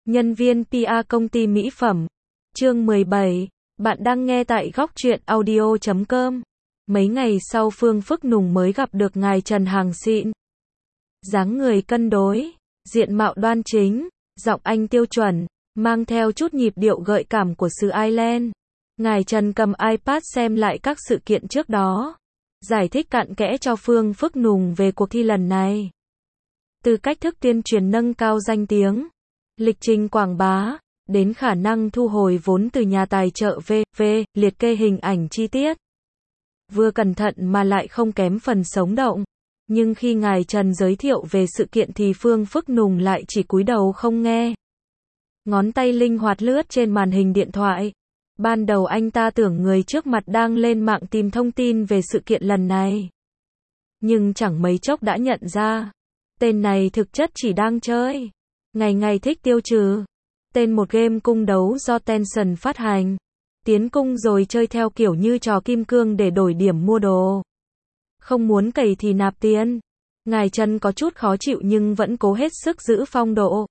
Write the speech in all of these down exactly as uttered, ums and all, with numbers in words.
Nhân viên pê e công ty mỹ phẩm. Chương mười bảy. Bạn đang nghe tại góc truyện audio chấm com. Mấy ngày sau Phương Phức Nùng mới gặp được ngài Trần hàng xịn. Dáng người cân đối, diện mạo đoan chính, giọng Anh tiêu chuẩn, mang theo chút nhịp điệu gợi cảm của xứ Ireland. Ngài Trần cầm iPad xem lại các sự kiện trước đó, giải thích cặn kẽ cho Phương Phức Nùng về cuộc thi lần này. Từ cách thức tuyên truyền nâng cao danh tiếng, lịch trình quảng bá, đến khả năng thu hồi vốn từ nhà tài trợ vê vê, liệt kê hình ảnh chi tiết. Vừa cẩn thận mà lại không kém phần sống động. Nhưng khi ngài Trần giới thiệu về sự kiện thì Phương Phức Nùng lại chỉ cúi đầu không nghe. Ngón tay linh hoạt lướt trên màn hình điện thoại. Ban đầu anh ta tưởng người trước mặt đang lên mạng tìm thông tin về sự kiện lần này. Nhưng chẳng mấy chốc đã nhận ra, tên này thực chất chỉ đang chơi. Ngày ngày thích tiêu trừ. Tên một game cung đấu do Tencent phát hành. Tiến cung rồi chơi theo kiểu như trò kim cương để đổi điểm mua đồ. Không muốn cày thì nạp tiền. Ngài Trần có chút khó chịu nhưng vẫn cố hết sức giữ phong độ.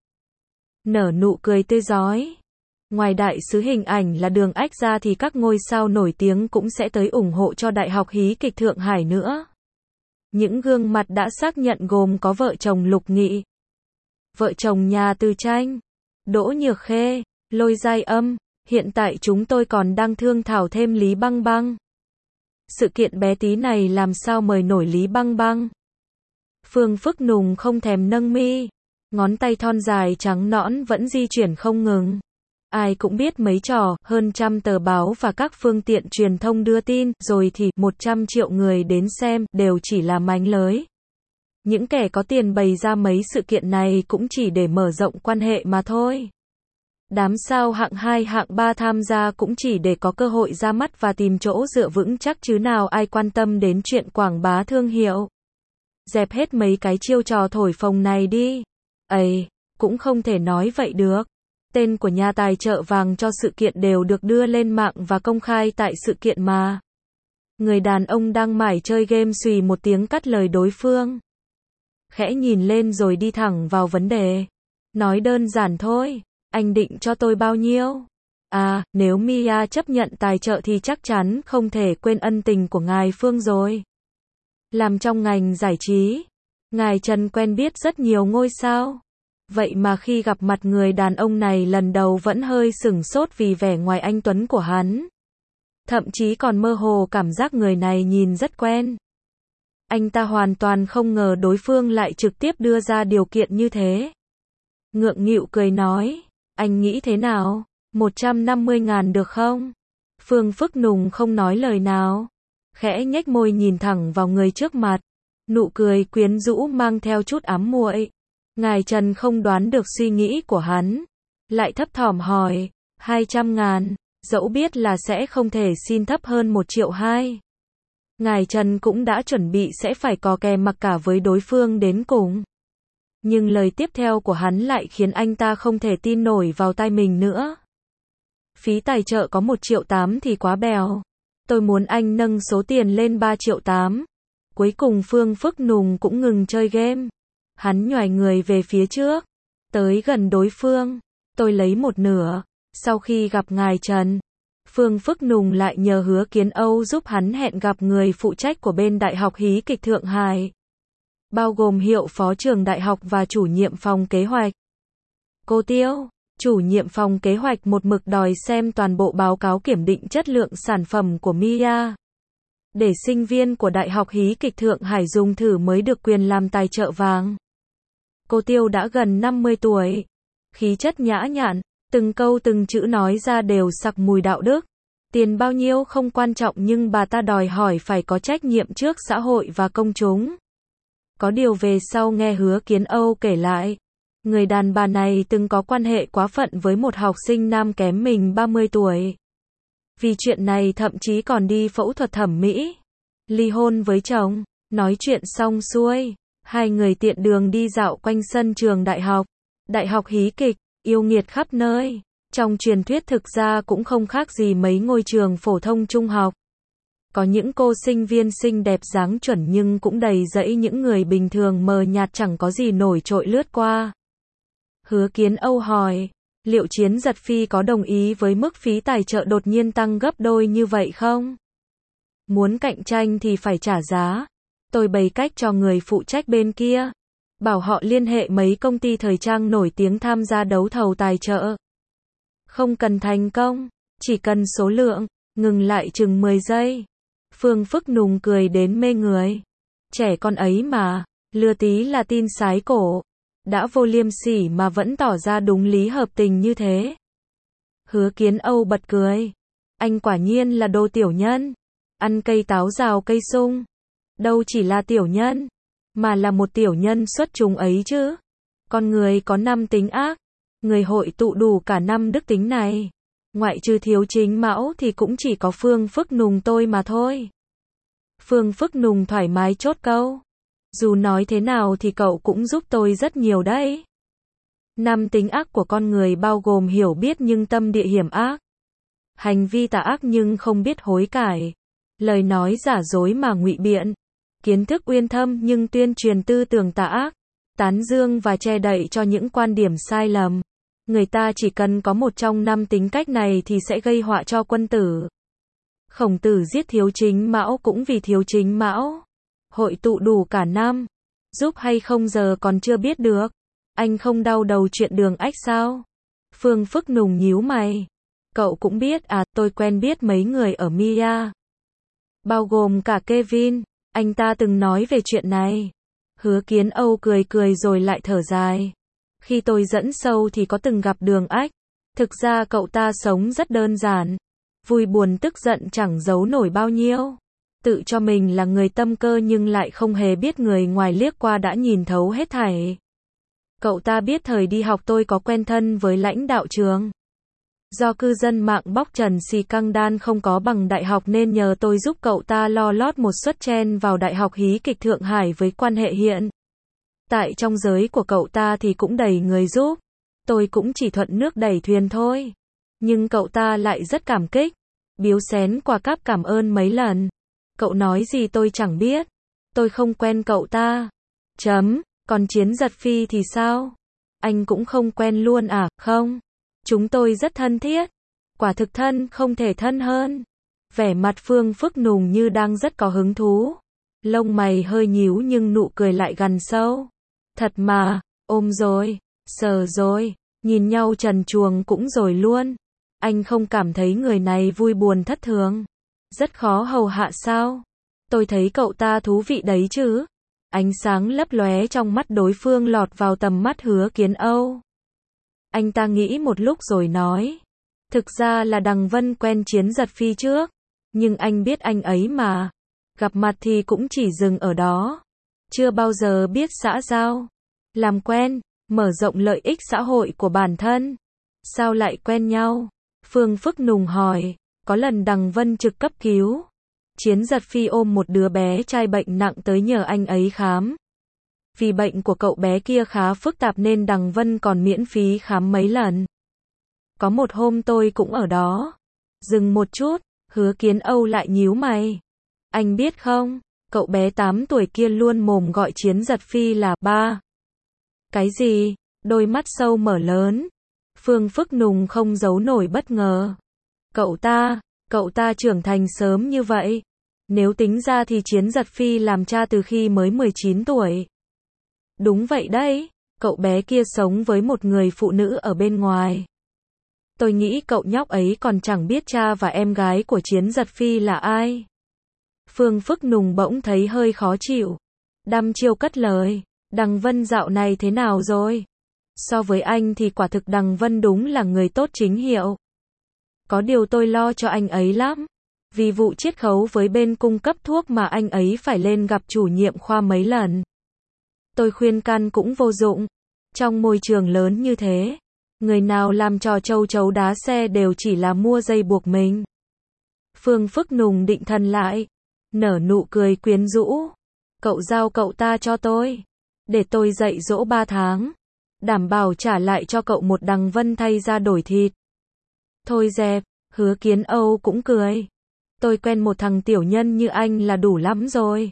Nở nụ cười tươi rói. Ngoài đại sứ hình ảnh là Đường Ách ra thì các ngôi sao nổi tiếng cũng sẽ tới ủng hộ cho Đại học Hí kịch Thượng Hải nữa. Những gương mặt đã xác nhận gồm có vợ chồng Lục Nghị, vợ chồng nhà Từ Tranh, Đỗ Nhược Khê, Lôi Giai Âm. Hiện tại chúng tôi còn đang thương thảo thêm Lý Băng Băng. Sự kiện bé tí này làm sao mời nổi Lý Băng Băng? Phương Phức Nùng không thèm nâng mi. Ngón tay thon dài trắng nõn vẫn di chuyển không ngừng. Ai cũng biết mấy trò, hơn trăm tờ báo và các phương tiện truyền thông đưa tin, rồi thì một trăm triệu người đến xem, đều chỉ là mánh lới. Những kẻ có tiền bày ra mấy sự kiện này cũng chỉ để mở rộng quan hệ mà thôi. Đám sao hạng hai hạng ba tham gia cũng chỉ để có cơ hội ra mắt và tìm chỗ dựa vững chắc chứ nào ai quan tâm đến chuyện quảng bá thương hiệu. Dẹp hết mấy cái chiêu trò thổi phồng này đi. Ây, cũng không thể nói vậy được. Tên của nhà tài trợ vàng cho sự kiện đều được đưa lên mạng và công khai tại sự kiện mà. Người đàn ông đang mải chơi game xùy một tiếng cắt lời đối phương. Khẽ nhìn lên rồi đi thẳng vào vấn đề. Nói đơn giản thôi. Anh định cho tôi bao nhiêu? À, nếu Mia chấp nhận tài trợ thì chắc chắn không thể quên ân tình của ngài Phương rồi. Làm trong ngành giải trí, ngài Trần quen biết rất nhiều ngôi sao. Vậy mà khi gặp mặt người đàn ông này lần đầu vẫn hơi sửng sốt vì vẻ ngoài anh tuấn của hắn. Thậm chí còn mơ hồ cảm giác người này nhìn rất quen. Anh ta hoàn toàn không ngờ đối phương lại trực tiếp đưa ra điều kiện như thế. Ngượng nghịu cười nói. Anh nghĩ thế nào? một trăm năm mươi ngàn được không? Phương Phức Nùng không nói lời nào. Khẽ nhếch môi nhìn thẳng vào người trước mặt. Nụ cười quyến rũ mang theo chút ám muội. Ngài Trần không đoán được suy nghĩ của hắn. Lại thấp thỏm hỏi. hai trăm ngàn. Dẫu biết là sẽ không thể xin thấp hơn một triệu hai. Ngài Trần cũng đã chuẩn bị sẽ phải cò kè mặc cả với đối phương đến cùng. Nhưng lời tiếp theo của hắn lại khiến anh ta không thể tin nổi vào tai mình nữa. Phí tài trợ có một triệu tám thì quá bèo. Tôi muốn anh nâng số tiền lên ba triệu tám. Cuối cùng Phương Phức Nùng cũng ngừng chơi game. Hắn nhoài người về phía trước. Tới gần đối phương. Tôi lấy một nửa. Sau khi gặp ngài Trần, Phương Phức Nùng lại nhờ Hứa Kiến Âu giúp hắn hẹn gặp người phụ trách của bên Đại học Hí kịch Thượng Hải. Bao gồm hiệu phó trường đại học và chủ nhiệm phòng kế hoạch. Cô Tiêu, chủ nhiệm phòng kế hoạch một mực đòi xem toàn bộ báo cáo kiểm định chất lượng sản phẩm của Mia. Để sinh viên của Đại học Hí kịch Thượng Hải dùng thử mới được quyền làm tài trợ vàng. Cô Tiêu đã gần năm mươi tuổi. Khí chất nhã nhặn, từng câu từng chữ nói ra đều sặc mùi đạo đức. Tiền bao nhiêu không quan trọng nhưng bà ta đòi hỏi phải có trách nhiệm trước xã hội và công chúng. Có điều về sau nghe Hứa Kiến Âu kể lại, người đàn bà này từng có quan hệ quá phận với một học sinh nam kém mình ba mươi tuổi. Vì chuyện này thậm chí còn đi phẫu thuật thẩm mỹ, ly hôn với chồng. Nói chuyện xong xuôi, hai người tiện đường đi dạo quanh sân trường đại học. Đại học Hí kịch, yêu nghiệt khắp nơi. Trong truyền thuyết thực ra cũng không khác gì mấy ngôi trường phổ thông trung học. Có những cô sinh viên xinh đẹp dáng chuẩn nhưng cũng đầy rẫy những người bình thường mờ nhạt chẳng có gì nổi trội lướt qua. Hứa Kiến Âu hỏi, liệu Chiến Giật Phi có đồng ý với mức phí tài trợ đột nhiên tăng gấp đôi như vậy không? Muốn cạnh tranh thì phải trả giá. Tôi bày cách cho người phụ trách bên kia. Bảo họ liên hệ mấy công ty thời trang nổi tiếng tham gia đấu thầu tài trợ. Không cần thành công, chỉ cần số lượng. Ngừng lại chừng mười giây. Phương Phức Nùng cười đến mê người. Trẻ con ấy mà, lừa tí là tin sái cổ. Đã vô liêm sỉ mà vẫn tỏ ra đúng lý hợp tình như thế. Hứa Kiến Âu bật cười. Anh quả nhiên là đồ tiểu nhân. Ăn cây táo rào cây sung. Đâu chỉ là tiểu nhân, mà là một tiểu nhân xuất chúng ấy chứ. Con người có năm tính ác. Người hội tụ đủ cả năm đức tính này. Ngoại trừ Thiếu Chính Mão thì cũng chỉ có Phương Phức Nùng tôi mà thôi. Phương Phức Nùng thoải mái chốt câu. Dù nói thế nào thì cậu cũng giúp tôi rất nhiều đấy. Năm tính ác của con người bao gồm hiểu biết nhưng tâm địa hiểm ác. Hành vi tà ác nhưng không biết hối cải. Lời nói giả dối mà ngụy biện. Kiến thức uyên thâm nhưng tuyên truyền tư tưởng tà ác. Tán dương và che đậy cho những quan điểm sai lầm. Người ta chỉ cần có một trong năm tính cách này thì sẽ gây họa cho quân tử. Khổng Tử giết Thiếu Chính Mão cũng vì Thiếu Chính Mão. Hội tụ đủ cả năm. Giúp hay không giờ còn chưa biết được. Anh không đau đầu chuyện Đường Ách sao? Phương Phức Nùng nhíu mày. Cậu cũng biết à, tôi quen biết mấy người ở Mia. Bao gồm cả Kevin. Anh ta từng nói về chuyện này. Hứa Kiến Âu cười cười rồi lại thở dài. Khi tôi dẫn sâu thì có từng gặp Đường Ách. Thực ra cậu ta sống rất đơn giản. Vui buồn tức giận chẳng giấu nổi bao nhiêu. Tự cho mình là người tâm cơ nhưng lại không hề biết người ngoài liếc qua đã nhìn thấu hết thảy. Cậu ta biết thời đi học tôi có quen thân với lãnh đạo trường. Do cư dân mạng bóc trần xì căng đan không có bằng đại học nên nhờ tôi giúp cậu ta lo lót một suất chen vào Đại học Hí kịch Thượng Hải với quan hệ hiện. Tại trong giới của cậu ta thì cũng đầy người giúp. Tôi cũng chỉ thuận nước đẩy thuyền thôi. Nhưng cậu ta lại rất cảm kích. Biếu xén quà cáp cảm ơn mấy lần. Cậu nói gì tôi chẳng biết. Tôi không quen cậu ta. Chấm. Còn Chiến Giật Phi thì sao? Anh cũng không quen luôn à? Không. Chúng tôi rất thân thiết. Quả thực thân không thể thân hơn. Vẻ mặt Phương Phức Nùng như đang rất có hứng thú. Lông mày hơi nhíu nhưng nụ cười lại gằn sâu. Thật mà, ôm rồi, sờ rồi, nhìn nhau trần truồng cũng rồi luôn. Anh không cảm thấy người này vui buồn thất thường. Rất khó hầu hạ sao? Tôi thấy cậu ta thú vị đấy chứ. Ánh sáng lấp lóe trong mắt đối phương lọt vào tầm mắt Hứa Kiến Âu. Anh ta nghĩ một lúc rồi nói. Thực ra là Đằng Vân quen Chiến Giật Phi trước. Nhưng anh biết anh ấy mà. Gặp mặt thì cũng chỉ dừng ở đó. Chưa bao giờ biết xã giao. Làm quen, mở rộng lợi ích xã hội của bản thân. Sao lại quen nhau? Phương Phức Nùng hỏi. Có lần Đằng Vân trực cấp cứu. Chiến Giật Phi ôm một đứa bé trai bệnh nặng tới nhờ anh ấy khám. Vì bệnh của cậu bé kia khá phức tạp nên Đằng Vân còn miễn phí khám mấy lần. Có một hôm tôi cũng ở đó. Dừng một chút, Hứa Kiến Âu lại nhíu mày. Anh biết không, cậu bé tám tuổi kia luôn mồm gọi Chiến Giật Phi là ba. Cái gì? Đôi mắt sâu mở lớn. Phương Phức Nùng không giấu nổi bất ngờ. Cậu ta, cậu ta trưởng thành sớm như vậy. Nếu tính ra thì Chiến Giật Phi làm cha từ khi mới mười chín tuổi. Đúng vậy đấy, cậu bé kia sống với một người phụ nữ ở bên ngoài. Tôi nghĩ cậu nhóc ấy còn chẳng biết cha và em gái của Chiến Giật Phi là ai. Phương Phức Nùng bỗng thấy hơi khó chịu. Đăm chiêu cất lời. Đằng Vân dạo này thế nào rồi? So với anh thì quả thực Đằng Vân đúng là người tốt chính hiệu. Có điều tôi lo cho anh ấy lắm. Vì vụ chiết khấu với bên cung cấp thuốc mà anh ấy phải lên gặp chủ nhiệm khoa mấy lần. Tôi khuyên can cũng vô dụng. Trong môi trường lớn như thế, người nào làm trò châu chấu đá xe đều chỉ là mua dây buộc mình. Phương Phức Nùng định thần lại. Nở nụ cười quyến rũ. Cậu giao cậu ta cho tôi. Để tôi dạy dỗ ba tháng. Đảm bảo trả lại cho cậu một Đằng Vân thay ra đổi thịt. Thôi dẹp, Hứa Kiến Âu cũng cười. Tôi quen một thằng tiểu nhân như anh là đủ lắm rồi.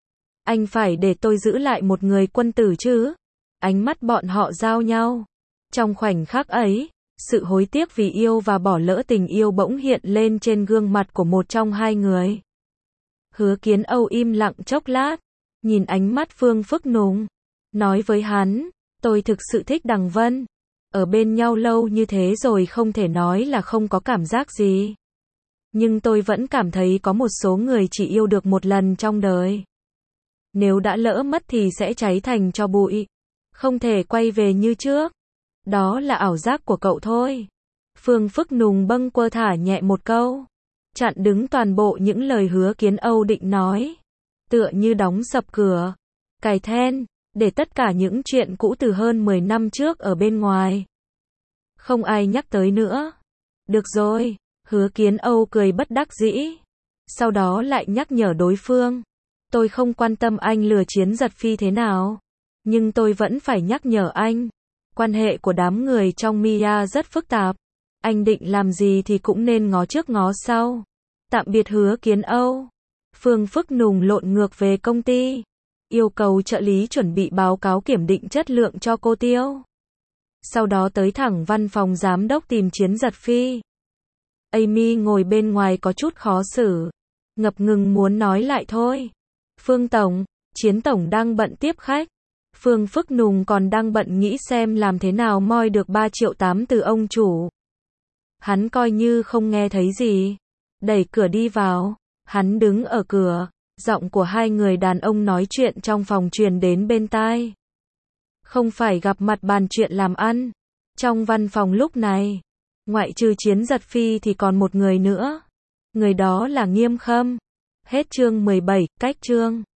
Anh phải để tôi giữ lại một người quân tử chứ. Ánh mắt bọn họ giao nhau. Trong khoảnh khắc ấy, Sự hối tiếc vì yêu và bỏ lỡ tình yêu bỗng hiện lên trên gương mặt của một trong hai người. Hứa Kiến Âu im lặng chốc lát, nhìn ánh mắt Phương Phức Nùng, nói với hắn, tôi thực sự thích Đằng Vân. Ở bên nhau lâu như thế rồi không thể nói là không có cảm giác gì. Nhưng tôi vẫn cảm thấy có một số người chỉ yêu được một lần trong đời. Nếu đã lỡ mất thì sẽ cháy thành tro bụi. Không thể quay về như trước. Đó là ảo giác của cậu thôi. Phương Phức Nùng bâng quơ thả nhẹ một câu, chặn đứng toàn bộ những lời Hứa Kiến Âu định nói. Tựa như đóng sập cửa, cài then, để tất cả những chuyện cũ từ hơn mười năm trước ở bên ngoài. Không ai nhắc tới nữa. Được rồi, Hứa Kiến Âu cười bất đắc dĩ. Sau đó lại nhắc nhở đối phương. Tôi không quan tâm anh lừa Chiến Giật Phi thế nào. Nhưng tôi vẫn phải nhắc nhở anh. Quan hệ của đám người trong Mia rất phức tạp. Anh định làm gì thì cũng nên ngó trước ngó sau. Tạm biệt Hứa Kiến Âu. Phương Phức Nùng lộn ngược về công ty. Yêu cầu trợ lý chuẩn bị báo cáo kiểm định chất lượng cho cô Tiêu. Sau đó tới thẳng văn phòng giám đốc tìm Chiến Giật Phi. Amy ngồi bên ngoài có chút khó xử. Ngập ngừng muốn nói lại thôi. Phương Tổng, Chiến Tổng đang bận tiếp khách. Phương Phức Nùng còn đang bận nghĩ xem làm thế nào moi được ba triệu tám từ ông chủ. Hắn coi như không nghe thấy gì. Đẩy cửa đi vào. Hắn đứng ở cửa. Giọng của hai người đàn ông nói chuyện trong phòng truyền đến bên tai. Không phải gặp mặt bàn chuyện làm ăn. Trong văn phòng lúc này, ngoại trừ Chiến Giật Phi thì còn một người nữa. Người đó là Nghiêm Khâm. Hết chương mười bảy, cách chương.